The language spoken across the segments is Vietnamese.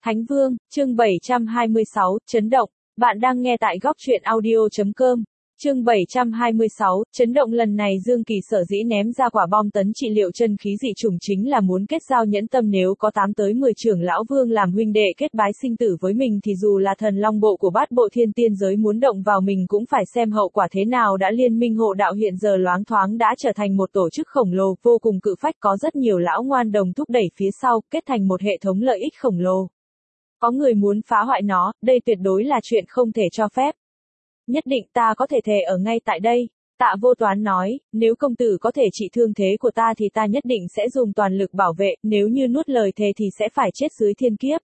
Thánh Vương, chương 726, chấn động. Bạn đang nghe tại góc truyện audio.com. Chương 726, chấn động. Lần này Dương Kỳ sở dĩ ném ra quả bom tấn trị liệu chân khí dị chủng chính là muốn kết giao nhẫn tâm, nếu có 8 tới 10 trưởng lão vương làm huynh đệ kết bái sinh tử với mình thì dù là thần long bộ của bát bộ thiên tiên giới muốn động vào mình cũng phải xem hậu quả thế nào. Đã Liên minh hộ đạo hiện giờ loáng thoáng đã trở thành một tổ chức khổng lồ, vô cùng cự phách, có rất nhiều lão ngoan đồng thúc đẩy phía sau, kết thành một hệ thống lợi ích khổng lồ. Có người muốn phá hoại nó, đây tuyệt đối là chuyện không thể cho phép. Nhất định ta có thể thề ở ngay tại đây. Tạ Vô Toán nói, nếu công tử có thể trị thương thế của ta thì ta nhất định sẽ dùng toàn lực bảo vệ, nếu như nuốt lời thề thì sẽ phải chết dưới thiên kiếp.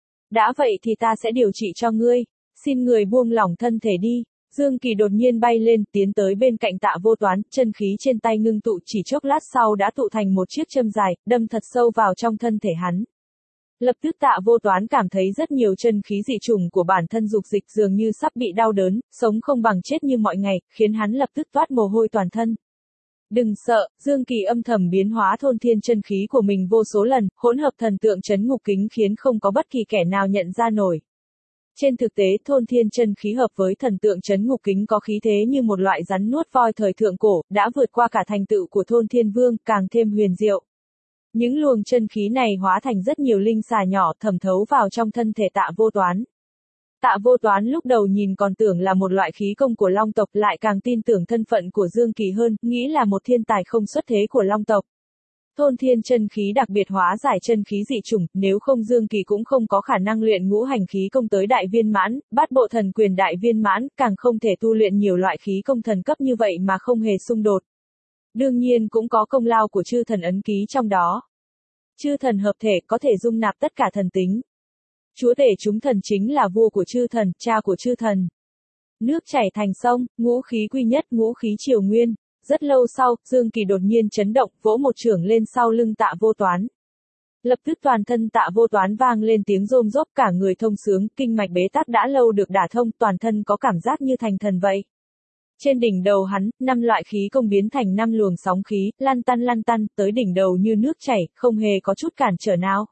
Đã vậy thì ta sẽ điều trị cho ngươi, xin người buông lỏng thân thể đi. Dương Kỳ đột nhiên bay lên, tiến tới bên cạnh Tạ Vô Toán, chân khí trên tay ngưng tụ, chỉ chốc lát sau đã tụ thành một chiếc châm dài, đâm thật sâu vào trong thân thể hắn. Lập tức Tạ Vô Toán cảm thấy rất nhiều chân khí dị chủng của bản thân dục dịch dường như sắp bị đau đớn, sống không bằng chết như mọi ngày, khiến hắn lập tức toát mồ hôi toàn thân. Đừng sợ, Dương Kỳ âm thầm biến hóa thôn thiên chân khí của mình vô số lần, hỗn hợp thần tượng trấn ngục kính khiến không có bất kỳ kẻ nào nhận ra nổi. Trên thực tế thôn thiên chân khí hợp với thần tượng trấn ngục kính có khí thế như một loại rắn nuốt voi thời thượng cổ, đã vượt qua cả thành tựu của thôn thiên vương, càng thêm huyền diệu. Những luồng chân khí này hóa thành rất nhiều linh xà nhỏ thẩm thấu vào trong thân thể Tạ Vô Toán. Tạ Vô Toán lúc đầu nhìn còn tưởng là một loại khí công của Long tộc, lại càng tin tưởng thân phận của Dương Kỳ hơn, nghĩ là một thiên tài không xuất thế của Long tộc. Thôn thiên chân khí đặc biệt hóa giải chân khí dị chủng, nếu không Dương Kỳ cũng không có khả năng luyện ngũ hành khí công tới đại viên mãn, bát bộ thần quyền đại viên mãn, càng không thể tu luyện nhiều loại khí công thần cấp như vậy mà không hề xung đột. Đương nhiên cũng có công lao của chư thần ấn ký trong đó. Chư thần hợp thể có thể dung nạp tất cả thần tính. Chúa tể chúng thần chính là vua của chư thần, cha của chư thần. Nước chảy thành sông, ngũ khí quy nhất, ngũ khí triều nguyên. Rất lâu sau, Dương Kỳ đột nhiên chấn động, vỗ một chưởng lên sau lưng Tạ Vô Toán. Lập tức toàn thân Tạ Vô Toán vang lên tiếng rôm rốp, cả người thông sướng, kinh mạch bế tắc đã lâu được đả thông, toàn thân có cảm giác như thành thần vậy. Trên đỉnh đầu hắn, 5 loại khí công biến thành 5 luồng sóng khí, lăn tăn, tới đỉnh đầu như nước chảy, không hề có chút cản trở nào.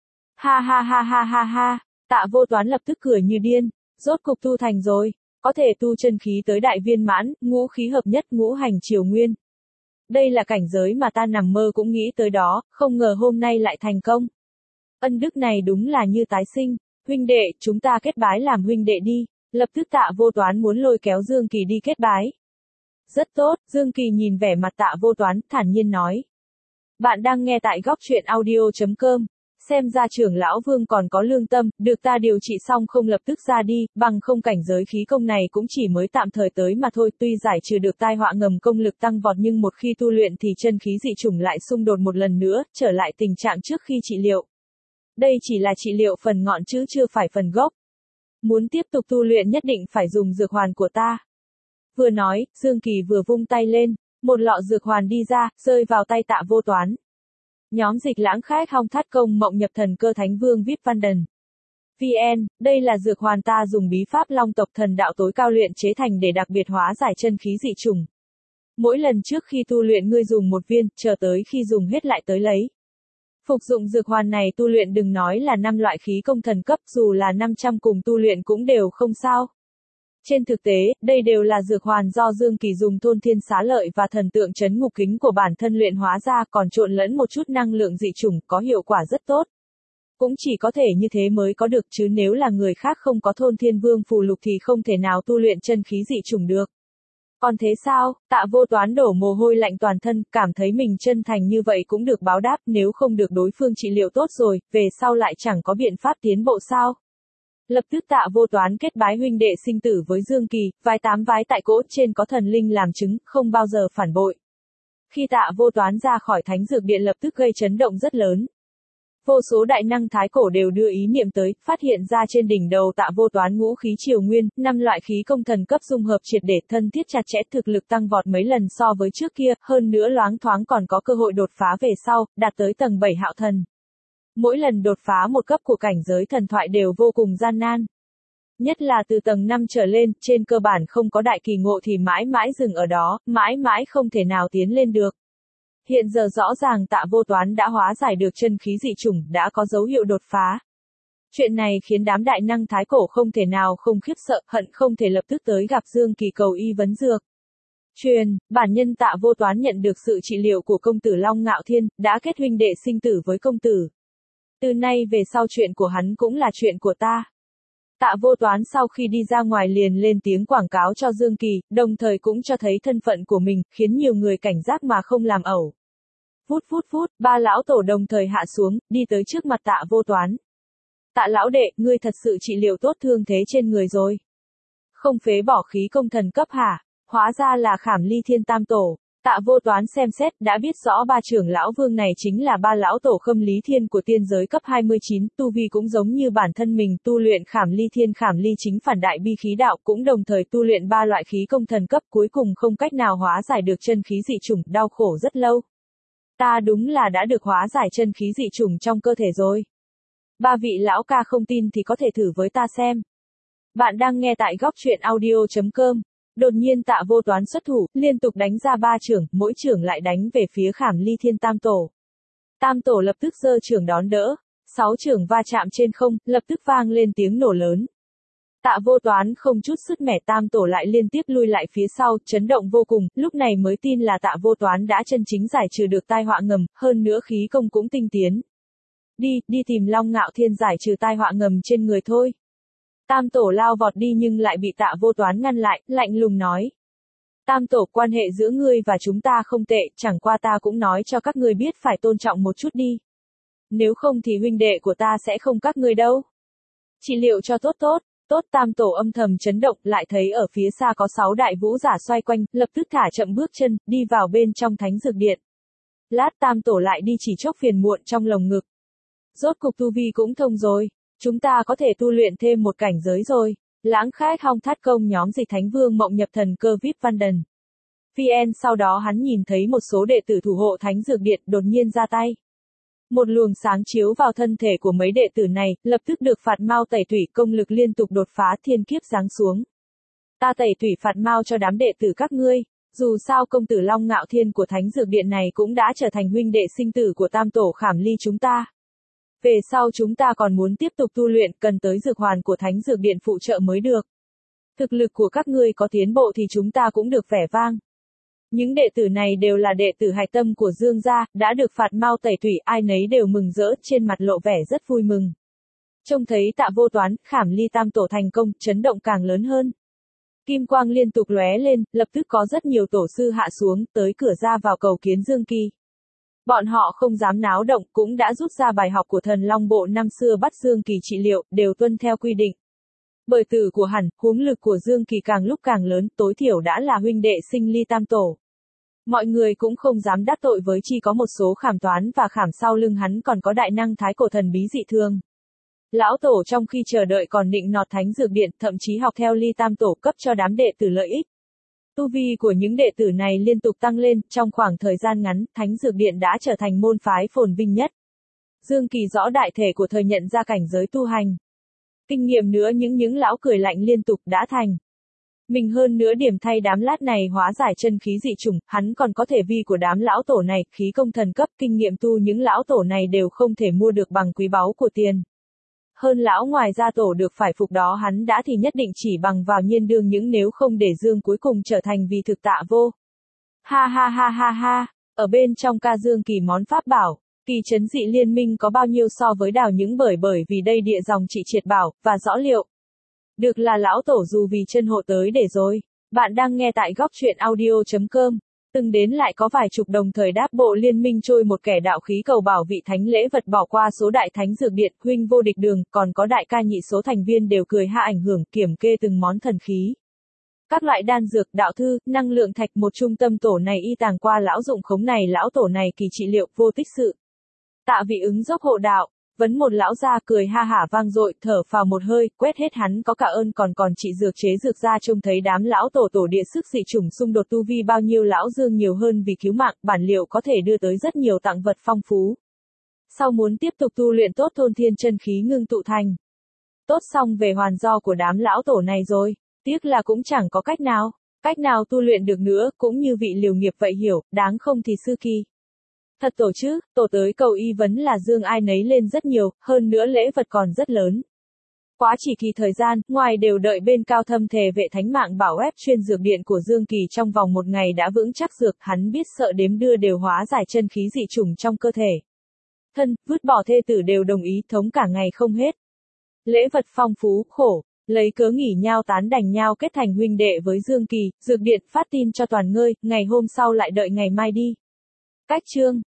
Ha ha ha ha ha ha, Tạ Vô Toán lập tức cười như điên, rốt cục tu thành rồi, có thể tu chân khí tới đại viên mãn, ngũ khí hợp nhất, ngũ hành triều nguyên. Đây là cảnh giới mà ta nằm mơ cũng nghĩ tới đó, không ngờ hôm nay lại thành công. Ân đức này đúng là như tái sinh, huynh đệ, chúng ta kết bái làm huynh đệ đi. Lập tức Tạ Vô Toán muốn lôi kéo Dương Kỳ đi kết bái. Rất tốt, Dương Kỳ nhìn vẻ mặt Tạ Vô Toán, thản nhiên nói. Bạn đang nghe tại góc truyện audio.com. Xem ra trưởng lão vương còn có lương tâm, được ta điều trị xong không lập tức ra đi, bằng không cảnh giới khí công này cũng chỉ mới tạm thời tới mà thôi. Tuy giải trừ được tai họa ngầm công lực tăng vọt nhưng một khi tu luyện thì chân khí dị chủng lại xung đột một lần nữa, trở lại tình trạng trước khi trị liệu. Đây chỉ là trị liệu phần ngọn chứ chưa phải phần gốc. Muốn tiếp tục tu luyện nhất định phải dùng dược hoàn của ta. Vừa nói, Dương Kỳ vừa vung tay lên, một lọ dược hoàn đi ra, rơi vào tay Tạ Vô Toán. Nhóm dịch lãng khách hong thắt công mộng nhập thần cơ thánh vương VIP Văn Đần. VN, đây là dược hoàn ta dùng bí pháp Long tộc thần đạo tối cao luyện chế thành để đặc biệt hóa giải chân khí dị chủng. Mỗi lần trước khi tu luyện ngươi dùng một viên, chờ tới khi dùng hết lại tới lấy. Phục dụng dược hoàn này tu luyện đừng nói là 5 loại khí công thần cấp, dù là 500 cùng tu luyện cũng đều không sao. Trên thực tế, đây đều là dược hoàn do Dương Kỳ dùng thôn thiên xá lợi và thần tượng trấn ngục kính của bản thân luyện hóa ra, còn trộn lẫn một chút năng lượng dị chủng, có hiệu quả rất tốt. Cũng chỉ có thể như thế mới có được, chứ nếu là người khác không có thôn thiên vương phù lục thì không thể nào tu luyện chân khí dị chủng được. Còn thế sao? Tạ Vô Toán đổ mồ hôi lạnh toàn thân, cảm thấy mình chân thành như vậy cũng được báo đáp, nếu không được đối phương trị liệu tốt rồi, về sau lại chẳng có biện pháp tiến bộ sao? Lập tức Tạ Vô Toán kết bái huynh đệ sinh tử với Dương Kỳ, vái 8 vái tại cỗ, trên có thần linh làm chứng, không bao giờ phản bội. Khi Tạ Vô Toán ra khỏi thánh dược điện lập tức gây chấn động rất lớn. Vô số đại năng thái cổ đều đưa ý niệm tới, phát hiện ra trên đỉnh đầu Tạ Vô Toán ngũ khí triều nguyên, 5 loại khí công thần cấp dung hợp triệt để, thân thiết chặt chẽ, thực lực tăng vọt mấy lần so với trước kia, hơn nữa loáng thoáng còn có cơ hội đột phá về sau, đạt tới tầng 7 hạo thần. Mỗi lần đột phá một cấp của cảnh giới thần thoại đều vô cùng gian nan. Nhất là từ tầng 5 trở lên, trên cơ bản không có đại kỳ ngộ thì mãi mãi dừng ở đó, mãi mãi không thể nào tiến lên được. Hiện giờ rõ ràng Tạ Vô Toán đã hóa giải được chân khí dị chủng, đã có dấu hiệu đột phá. Chuyện này khiến đám đại năng thái cổ không thể nào không khiếp sợ, hận không thể lập tức tới gặp Dương Kỳ cầu y vấn dược. Truyền, bản nhân Tạ Vô Toán nhận được sự trị liệu của công tử Long Ngạo Thiên, đã kết huynh đệ sinh tử với công tử. Từ nay về sau chuyện của hắn cũng là chuyện của ta. Tạ Vô Toán sau khi đi ra ngoài liền lên tiếng quảng cáo cho Dương Kỳ, đồng thời cũng cho thấy thân phận của mình, khiến nhiều người cảnh giác mà không làm ẩu. Phút, ba lão tổ đồng thời hạ xuống, đi tới trước mặt Tạ Vô Toán. Tạ lão đệ, ngươi thật sự trị liệu tốt thương thế trên người rồi. Không phế bỏ khí công thần cấp hả? Hóa ra là Khảm Ly Thiên Tam Tổ. Tạ Vô Toán xem xét, đã biết rõ ba trưởng lão vương này chính là ba lão tổ Khâm Lý Thiên của tiên giới cấp 29, tu vi cũng giống như bản thân mình, tu luyện Khảm Ly Thiên Khảm Ly chính phản đại bi khí đạo, cũng đồng thời tu luyện ba loại khí công thần cấp, cuối cùng không cách nào hóa giải được chân khí dị chủng, đau khổ rất lâu. Ta đúng là đã được hóa giải chân khí dị chủng trong cơ thể rồi. Ba vị lão ca không tin thì có thể thử với ta xem. Bạn đang nghe tại góc truyện audio.com. Đột nhiên Tạ Vô Toán xuất thủ, liên tục đánh ra ba chưởng, mỗi chưởng lại đánh về phía Khảm Ly Thiên Tam Tổ. Tam Tổ lập tức giơ chưởng đón đỡ, 6 chưởng va chạm trên không, lập tức vang lên tiếng nổ lớn. Tạ Vô Toán không chút sứt mẻ, Tam Tổ lại liên tiếp lui lại phía sau, chấn động vô cùng, lúc này mới tin là Tạ Vô Toán đã chân chính giải trừ được tai họa ngầm, hơn nữa khí công cũng tinh tiến. Đi tìm Long Ngạo Thiên giải trừ tai họa ngầm trên người thôi. Tam Tổ lao vọt đi nhưng lại bị Tạ Vô Toán ngăn lại, lạnh lùng nói. Tam Tổ, quan hệ giữa ngươi và chúng ta không tệ, chẳng qua ta cũng nói cho các ngươi biết phải tôn trọng một chút đi. Nếu không thì huynh đệ của ta sẽ không các ngươi đâu. Trị liệu cho tốt. Tam Tổ âm thầm chấn động, lại thấy ở phía xa có 6 đại vũ giả xoay quanh, lập tức thả chậm bước chân, đi vào bên trong thánh dược điện. Lát Tam Tổ lại đi chỉ chốc phiền muộn trong lồng ngực. Rốt cục tu vi cũng thông rồi. Chúng ta có thể tu luyện thêm một cảnh giới rồi. Lãng khách hong thắt công nhóm dịch thánh vương mộng nhập thần cơ VIP Văn Đần. VN sau đó hắn nhìn thấy một số đệ tử thủ hộ thánh dược điện đột nhiên ra tay. Một luồng sáng chiếu vào thân thể của mấy đệ tử này, lập tức được phạt mau tẩy thủy, công lực liên tục đột phá, thiên kiếp giáng xuống. Ta tẩy thủy phạt mau cho đám đệ tử các ngươi. Dù sao công tử Long Ngạo Thiên của thánh dược điện này cũng đã trở thành huynh đệ sinh tử của Tam Tổ Khảm Ly chúng ta. Về sau chúng ta còn muốn tiếp tục tu luyện, cần tới dược hoàn của thánh dược điện phụ trợ mới được. Thực lực của các ngươi có tiến bộ thì chúng ta cũng được vẻ vang. Những đệ tử này đều là đệ tử hạch tâm của Dương gia, đã được phạt mau tẩy thủy, ai nấy đều mừng rỡ, trên mặt lộ vẻ rất vui mừng. Trông thấy Tạ Vô Toán, Khảm Ly Tam Tổ thành công, chấn động càng lớn hơn. Kim quang liên tục lóe lên, lập tức có rất nhiều tổ sư hạ xuống, tới cửa ra vào cầu kiến Dương Kỳ. Bọn họ không dám náo động, cũng đã rút ra bài học của thần Long Bộ năm xưa bắt Dương Kỳ trị liệu, đều tuân theo quy định. Bởi tử của hẳn, huống lực của Dương Kỳ càng lúc càng lớn, tối thiểu đã là huynh đệ sinh ly tam tổ. Mọi người cũng không dám đắc tội với, chỉ có một số khảm toán và khảm sau lưng hắn còn có đại năng thái cổ thần bí dị thương. Lão tổ trong khi chờ đợi còn định nọt thánh dược điện, thậm chí học theo ly tam tổ cấp cho đám đệ tử lợi ích. Tu vi của những đệ tử này liên tục tăng lên, trong khoảng thời gian ngắn, thánh dược điện đã trở thành môn phái phồn vinh nhất. Dương Kỳ rõ đại thể của thời nhận ra cảnh giới tu hành. Kinh nghiệm nữa, những lão cười lạnh liên tục đã thành. Mình hơn nữa điểm thay đám lát này hóa giải chân khí dị chủng, hắn còn có thể vi của đám lão tổ này, khí công thần cấp, kinh nghiệm tu những lão tổ này đều không thể mua được bằng quý báu của tiền. Hơn lão ngoài ra tổ được phải phục đó hắn đã thì nhất định chỉ bằng vào nhiên đương, những nếu không để Dương cuối cùng trở thành vì thực Tạ Vô. Ha, ở bên trong ca Dương Kỳ món pháp bảo, kỳ trấn dị liên minh có bao nhiêu so với đào những bởi vì đây địa dòng trị triệt bảo, và rõ liệu. Được là lão tổ dù vì chân hộ tới để rồi. Bạn đang nghe tại góc truyện audio.com. Từng đến lại có vài chục đồng thời đáp bộ liên minh trôi một kẻ đạo khí cầu bảo vị thánh lễ vật bỏ qua số đại thánh dược điện, huynh vô địch đường, còn có đại ca nhị số thành viên đều cười ha ảnh hưởng kiểm kê từng món thần khí. Các loại đan dược, đạo thư, năng lượng thạch, một trung tâm tổ này y tàng qua lão dụng khống này, lão tổ này kỳ trị liệu vô tích sự. Tạ vị ứng dốc hộ đạo. Vấn một lão ra cười ha hả vang dội, thở phào một hơi, quét hết hắn có cả ơn còn trị dược chế dược ra, trông thấy đám lão tổ địa sức dị chủng xung đột tu vi bao nhiêu, lão Dương nhiều hơn vì cứu mạng, bản liệu có thể đưa tới rất nhiều tặng vật phong phú. Sau muốn tiếp tục tu luyện tốt thôn thiên chân khí ngưng tụ thành. Tốt xong về hoàn do của đám lão tổ này rồi, tiếc là cũng chẳng có cách nào tu luyện được nữa, cũng như vị liều nghiệp vậy hiểu, đáng không thì sư kỳ. Thật tổ chứ, tổ tới cầu y vấn là Dương ai nấy lên rất nhiều, hơn nữa lễ vật còn rất lớn. Quá chỉ kỳ thời gian, ngoài đều đợi bên Cao Thâm thề vệ thánh mạng bảo ép chuyên dược điện của Dương Kỳ trong vòng một ngày đã vững chắc dược, hắn biết sợ đếm đưa đều hóa giải chân khí dị chủng trong cơ thể. Thân, vứt bỏ thê tử đều đồng ý thống cả ngày không hết. Lễ vật phong phú, khổ, lấy cớ nghỉ nhau tán đành nhau kết thành huynh đệ với Dương Kỳ, dược điện phát tin cho toàn ngơi, ngày hôm sau lại đợi ngày mai đi. Cách chương